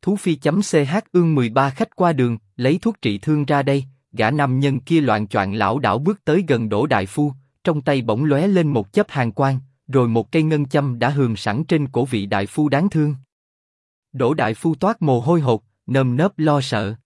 Thú Phi.ch ương 13 khách qua đường, lấy thuốc trị thương ra đây. Gã nam nhân kia loạng choạng lảo đảo bước tới gần Đỗ đại phu, trong tay bỗng lóe lên một chớp hàn quang, rồi một cây ngân châm đã hườm sẵn trên cổ vị đại phu đáng thương. Đỗ đại phu toát mồ hôi hột, nơm nớp lo sợ.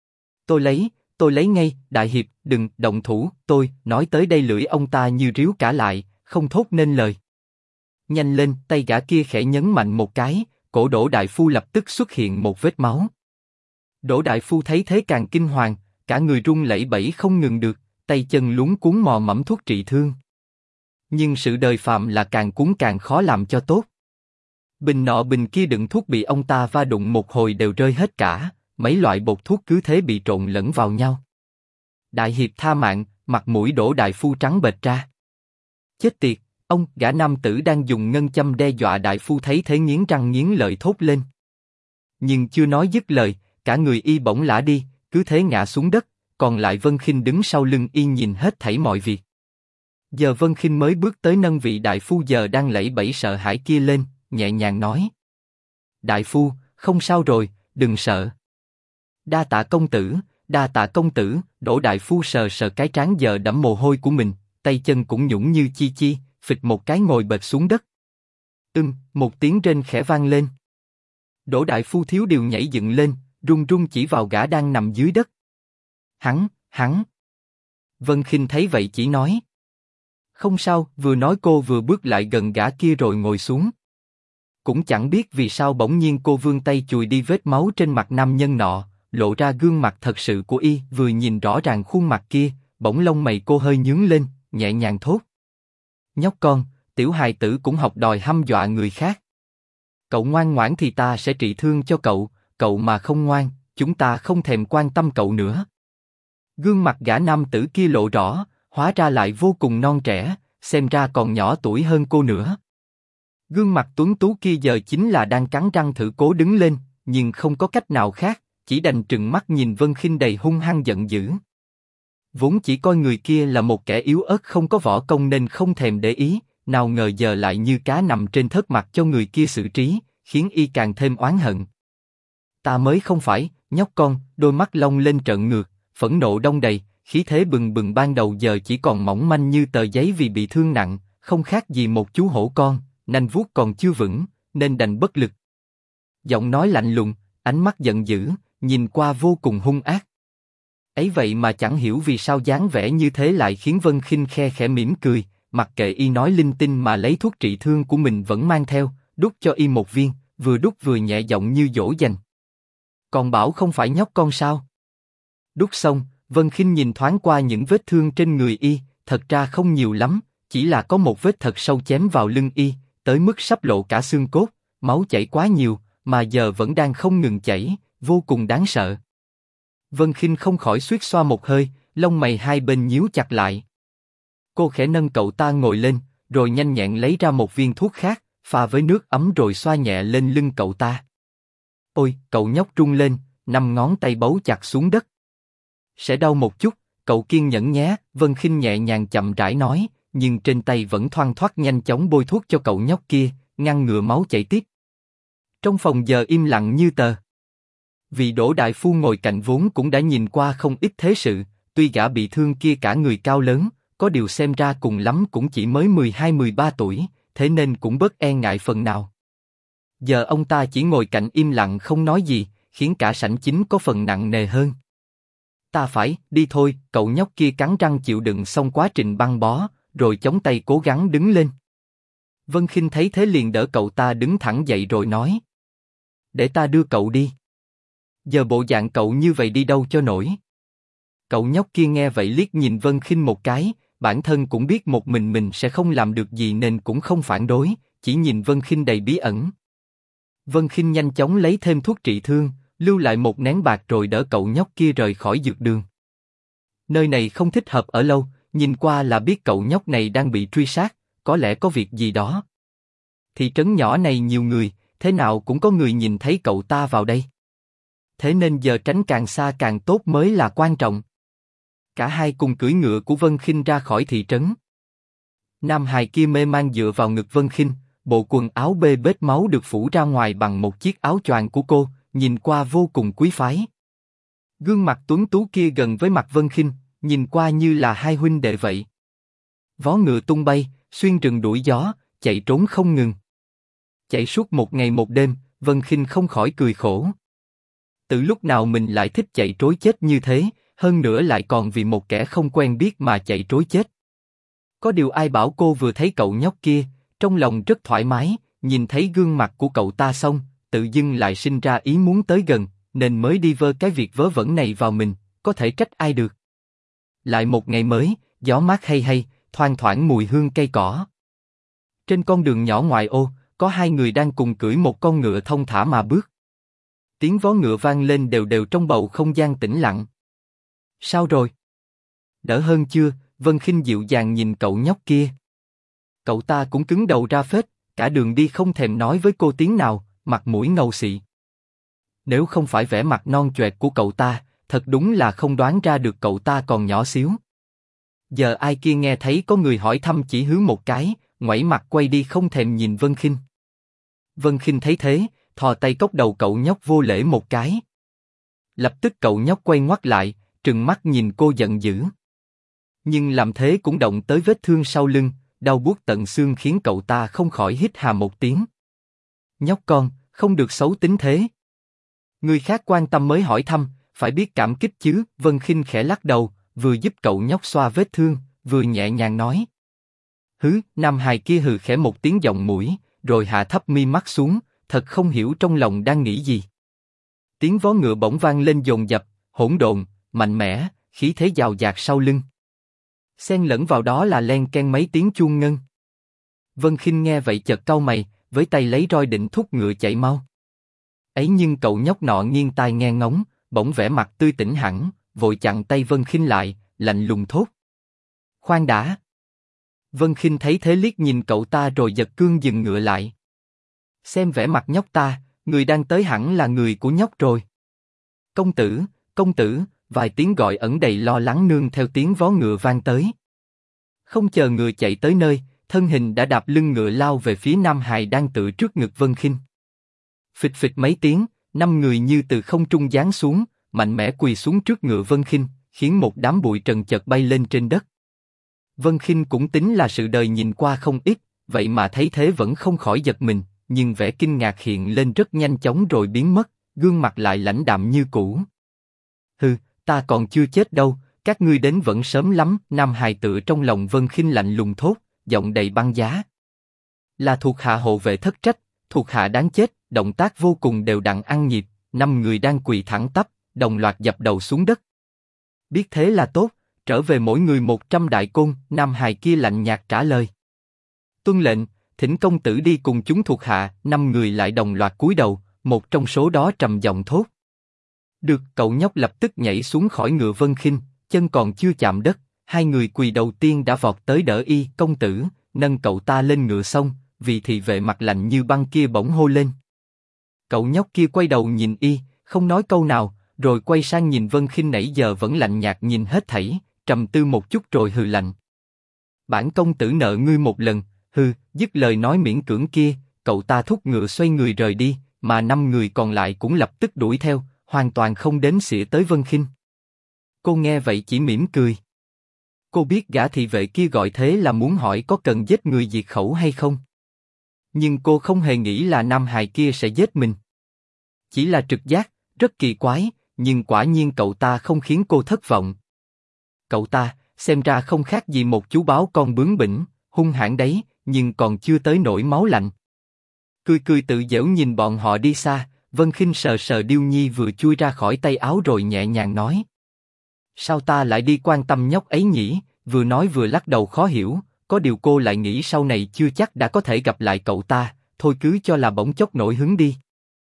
Tôi lấy ngay, đại hiệp, đừng động thủ, tôi, nói tới đây lưỡi ông ta như ríu cả lại, không thốt nên lời. Nhanh lên, tay gã kia khẽ nhấn mạnh một cái, cổ Đỗ đại phu lập tức xuất hiện một vết máu. Đỗ đại phu thấy thế càng kinh hoàng, cả người run lẩy bẩy không ngừng được, tay chân luống cuống mò mẫm thuốc trị thương. Nhưng sự đời phạm là càng cuốn càng khó làm cho tốt. Bình nọ bình kia đựng thuốc bị ông ta va đụng một hồi đều rơi hết cả, mấy loại bột thuốc cứ thế bị trộn lẫn vào nhau. Đại hiệp tha mạng, mặt mũi Đỗ đại phu trắng bệch ra. Chết tiệt, ông, gã nam tử đang dùng ngân châm đe dọa đại phu thấy thế nghiến răng nghiến lợi thốt lên. Nhưng chưa nói dứt lời, cả người y bỗng lả đi, cứ thế ngã xuống đất, còn lại Vân Khinh đứng sau lưng y nhìn hết thảy mọi việc. Giờ Vân Khinh mới bước tới nâng vị đại phu giờ đang lẩy bẩy sợ hãi kia lên, nhẹ nhàng nói: Đại phu, không sao rồi, đừng sợ. Đa tạ công tử, đa tạ công tử. Đỗ đại phu sờ sờ cái trán giờ đẫm mồ hôi của mình, tay chân cũng nhũn như chi chi, phịch một cái ngồi bệt xuống đất. Một tiếng rên khẽ vang lên. Đỗ đại phu thiếu điều nhảy dựng lên, run run chỉ vào gã đang nằm dưới đất. Hắn. Vân Khinh thấy vậy chỉ nói: Không sao, vừa nói cô vừa bước lại gần gã kia rồi ngồi xuống. Cũng chẳng biết vì sao bỗng nhiên cô vươn tay chùi đi vết máu trên mặt nam nhân nọ, lộ ra gương mặt thật sự của y. Vừa nhìn rõ ràng khuôn mặt kia, bỗng lông mày cô hơi nhướng lên, nhẹ nhàng thốt: Nhóc con, tiểu hài tử cũng học đòi hăm dọa người khác. Cậu ngoan ngoãn thì ta sẽ trị thương cho cậu, cậu mà không ngoan, chúng ta không thèm quan tâm cậu nữa. Gương mặt gã nam tử kia lộ rõ, hóa ra lại vô cùng non trẻ, xem ra còn nhỏ tuổi hơn cô nữa. Gương mặt tuấn tú kia giờ chính là đang cắn răng thử cố đứng lên, nhưng không có cách nào khác, chỉ đành trừng mắt nhìn Vân Khinh đầy hung hăng giận dữ. Vốn chỉ coi người kia là một kẻ yếu ớt không có võ công nên không thèm để ý, nào ngờ giờ lại như cá nằm trên thớt mặt cho người kia xử trí, khiến y càng thêm oán hận. Ta mới không phải, nhóc con. Đôi mắt long lên trợn ngược, phẫn nộ đong đầy, khí thế bừng bừng ban đầu giờ chỉ còn mỏng manh như tờ giấy vì bị thương nặng, không khác gì một chú hổ con, nanh vuốt còn chưa vững, nên đành bất lực. Giọng nói lạnh lùng, ánh mắt giận dữ, nhìn qua vô cùng hung ác. Ấy vậy mà chẳng hiểu vì sao dáng vẻ như thế lại khiến Vân Khinh khe khẽ mỉm cười, mặc kệ y nói linh tinh mà lấy thuốc trị thương của mình vẫn mang theo, đút cho y một viên, vừa đút vừa nhẹ giọng như dỗ dành. Còn bảo không phải nhóc con sao? Đút xong, Vân Khinh nhìn thoáng qua những vết thương trên người y, thật ra không nhiều lắm, chỉ là có một vết thật sâu chém vào lưng y, tới mức sắp lộ cả xương cốt, máu chảy quá nhiều, mà giờ vẫn đang không ngừng chảy, vô cùng đáng sợ. Vân Khinh không khỏi suýt xoa một hơi, lông mày hai bên nhíu chặt lại. Cô khẽ nâng cậu ta ngồi lên, rồi nhanh nhẹn lấy ra một viên thuốc khác, pha với nước ấm rồi xoa nhẹ lên lưng cậu ta. Ôi, cậu nhóc run lên, 5 ngón tay bấu chặt xuống đất. Sẽ đau một chút, cậu kiên nhẫn nhé. Vân Khinh nhẹ nhàng chậm rãi nói, nhưng trên tay vẫn thoăn thoắt nhanh chóng bôi thuốc cho cậu nhóc kia, ngăn ngừa máu chảy tiếp. Trong phòng giờ im lặng như tờ. Vì Đỗ đại phu ngồi cạnh vốn cũng đã nhìn qua không ít thế sự, tuy gã bị thương kia cả người cao lớn, có điều xem ra cùng lắm cũng chỉ mới 12-13 tuổi, thế nên cũng bớt e ngại phần nào. Giờ ông ta chỉ ngồi cạnh im lặng không nói gì, khiến cả sảnh chính có phần nặng nề hơn. Ta phải đi thôi. Cậu nhóc kia cắn răng chịu đựng xong quá trình băng bó, rồi chống tay cố gắng đứng lên. Vân Khinh thấy thế liền đỡ cậu ta đứng thẳng dậy rồi nói: Để ta đưa cậu đi. Giờ bộ dạng cậu như vậy đi đâu cho nổi. Cậu nhóc kia nghe vậy liếc nhìn Vân Khinh một cái, bản thân cũng biết một mình sẽ không làm được gì nên cũng không phản đối, chỉ nhìn Vân Khinh đầy bí ẩn. Vân Khinh nhanh chóng lấy thêm thuốc trị thương, lưu lại một nén bạc rồi đỡ cậu nhóc kia rời khỏi dược đường. Nơi này không thích hợp ở lâu, nhìn qua là biết cậu nhóc này đang bị truy sát, có lẽ có việc gì đó. Thị trấn nhỏ này nhiều người, thế nào cũng có người nhìn thấy cậu ta vào đây. Thế nên giờ tránh càng xa càng tốt mới là quan trọng. Cả hai cùng cưỡi ngựa của Vân Khinh ra khỏi thị trấn. Nam hài kia mê man dựa vào ngực Vân Khinh, bộ quần áo bê bết máu được phủ ra ngoài bằng một chiếc áo choàng của cô, nhìn qua vô cùng quý phái. Gương mặt tuấn tú kia gần với mặt Vân Khinh, nhìn qua như là hai huynh đệ vậy. Vó ngựa tung bay, xuyên rừng đuổi gió, chạy trốn không ngừng. Chạy suốt một ngày một đêm, Vân Khinh không khỏi cười khổ. Từ lúc nào mình lại thích chạy trối chết như thế, hơn nữa lại còn vì một kẻ không quen biết mà chạy trối chết. Có điều ai bảo cô vừa thấy cậu nhóc kia, trong lòng rất thoải mái, nhìn thấy gương mặt của cậu ta xong, tự dưng lại sinh ra ý muốn tới gần, nên mới đi vơ cái việc vớ vẩn này vào mình, có thể trách ai được. Lại một ngày mới, gió mát hay hay, thoang thoảng mùi hương cây cỏ. Trên con đường nhỏ ngoại ô, có hai người đang cùng cưỡi một con ngựa thông thả mà bước. Tiếng vó ngựa vang lên đều đều trong bầu không gian tĩnh lặng. Sao rồi? Đỡ hơn chưa? Vân Khinh dịu dàng nhìn cậu nhóc kia. Cậu ta cũng cứng đầu ra phết, cả đường đi không thèm nói với cô tiếng nào, mặt mũi ngầu xị. Nếu không phải vẻ mặt non choẹt của cậu ta, thật đúng là không đoán ra được cậu ta còn nhỏ xíu. Giờ ai kia nghe thấy có người hỏi thăm chỉ hứ một cái, ngoẩy mặt quay đi không thèm nhìn Vân Khinh. Vân Khinh thấy thế, thò tay cốc đầu cậu nhóc vô lễ một cái. Lập tức cậu nhóc quay ngoắt lại, trừng mắt nhìn cô giận dữ. Nhưng làm thế cũng động tới vết thương sau lưng, đau buốt tận xương khiến cậu ta không khỏi hít hà một tiếng. Nhóc con, không được xấu tính thế. Người khác quan tâm mới hỏi thăm, phải biết cảm kích chứ. Vân Khinh khẽ lắc đầu, vừa giúp cậu nhóc xoa vết thương, vừa nhẹ nhàng nói. Hứ, nam hài kia hừ khẽ một tiếng giọng mũi, rồi hạ thấp mi mắt xuống, thật không hiểu trong lòng đang nghĩ gì. Tiếng vó ngựa bỗng vang lên dồn dập, hỗn độn, mạnh mẽ, khí thế dào dạt sau lưng. Xen lẫn vào đó là len ken mấy tiếng chuông ngân. Vân Khinh nghe vậy chợt cau mày, với tay lấy roi định thúc ngựa chạy mau. Ấy nhưng cậu nhóc nọ nghiêng tai nghe ngóng, bỗng vẻ mặt tươi tỉnh hẳn, vội chặn tay Vân Khinh lại, lạnh lùng thốt. Khoan đã. Vân Khinh thấy thế liếc nhìn cậu ta rồi giật cương dừng ngựa lại. Xem vẻ mặt nhóc ta, người đang tới hẳn là người của nhóc rồi. Công tử, vài tiếng gọi ẩn đầy lo lắng nương theo tiếng vó ngựa vang tới. Không chờ ngựa chạy tới nơi, thân hình đã đạp lưng ngựa lao về phía nam hài đang tựa trước ngực Vân Khinh. Phịch phịch mấy tiếng, 5 người như từ không trung giáng xuống, mạnh mẽ quỳ xuống trước ngựa Vân Khinh, khiến một đám bụi trần chợt bay lên trên đất. Vân Khinh cũng tính là sự đời nhìn qua không ít, vậy mà thấy thế vẫn không khỏi giật mình, nhưng vẻ kinh ngạc hiện lên rất nhanh chóng rồi biến mất, gương mặt lại lãnh đạm như cũ. Hừ, ta còn chưa chết đâu, các ngươi đến vẫn sớm lắm. Nam hài tựa trong lòng Vân Khinh lạnh lùng thốt, giọng đầy băng giá. Là thuộc hạ hộ vệ thất trách, thuộc hạ đáng chết. Động tác vô cùng đều đặn ăn nhịp, 5 người đang quỳ thẳng tắp, đồng loạt dập đầu xuống đất. Biết thế là tốt, trở về mỗi người 100 đại côn. Nam hài kia lạnh nhạt trả lời. Tuân lệnh, thỉnh công tử đi cùng chúng thuộc hạ. 5 người lại đồng loạt cúi đầu, một trong số đó trầm giọng thốt. Được. Cậu nhóc lập tức nhảy xuống khỏi ngựa Vân Khinh, chân còn chưa chạm đất, hai người quỳ đầu tiên đã vọt tới đỡ y. Công tử, nâng cậu ta lên ngựa xong, vị thị vệ mặt lạnh như băng kia bỗng hô lên. Cậu nhóc kia quay đầu nhìn y, không nói câu nào, rồi quay sang nhìn Vân Khinh nãy giờ vẫn lạnh nhạt nhìn hết thảy, trầm tư một chút rồi hừ lạnh. Bản công tử nợ ngươi một lần. Hừ. Dứt lời nói miễn cưỡng kia, cậu ta thúc ngựa xoay người rời đi, mà 5 người còn lại cũng lập tức đuổi theo, hoàn toàn không đến xỉa tới Vân Khinh. Cô nghe vậy chỉ mỉm cười. Cô biết gã thị vệ kia gọi thế là muốn hỏi có cần giết người diệt khẩu hay không. Nhưng cô không hề nghĩ là nam hài kia sẽ giết mình. Chỉ là trực giác, rất kỳ quái, nhưng quả nhiên cậu ta không khiến cô thất vọng. Cậu ta, xem ra không khác gì một chú báo con bướng bỉnh, hung hãn đấy, nhưng còn chưa tới nỗi máu lạnh. Cười cười tự giễu nhìn bọn họ đi xa, Vân Khinh sờ sờ điêu nhi vừa chui ra khỏi tay áo rồi nhẹ nhàng nói. Sao ta lại đi quan tâm nhóc ấy nhỉ? Vừa nói vừa lắc đầu khó hiểu, có điều cô lại nghĩ sau này chưa chắc đã có thể gặp lại cậu ta, thôi cứ cho là bỗng chốc nổi hứng đi.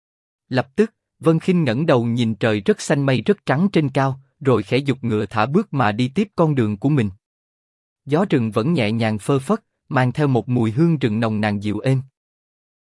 Lập tức, Vân Khinh ngẩng đầu nhìn trời rất xanh mây rất trắng trên cao, rồi khẽ giục ngựa thả bước mà đi tiếp con đường của mình. Gió rừng vẫn nhẹ nhàng phơ phất, mang theo một mùi hương rừng nồng nàn dịu êm.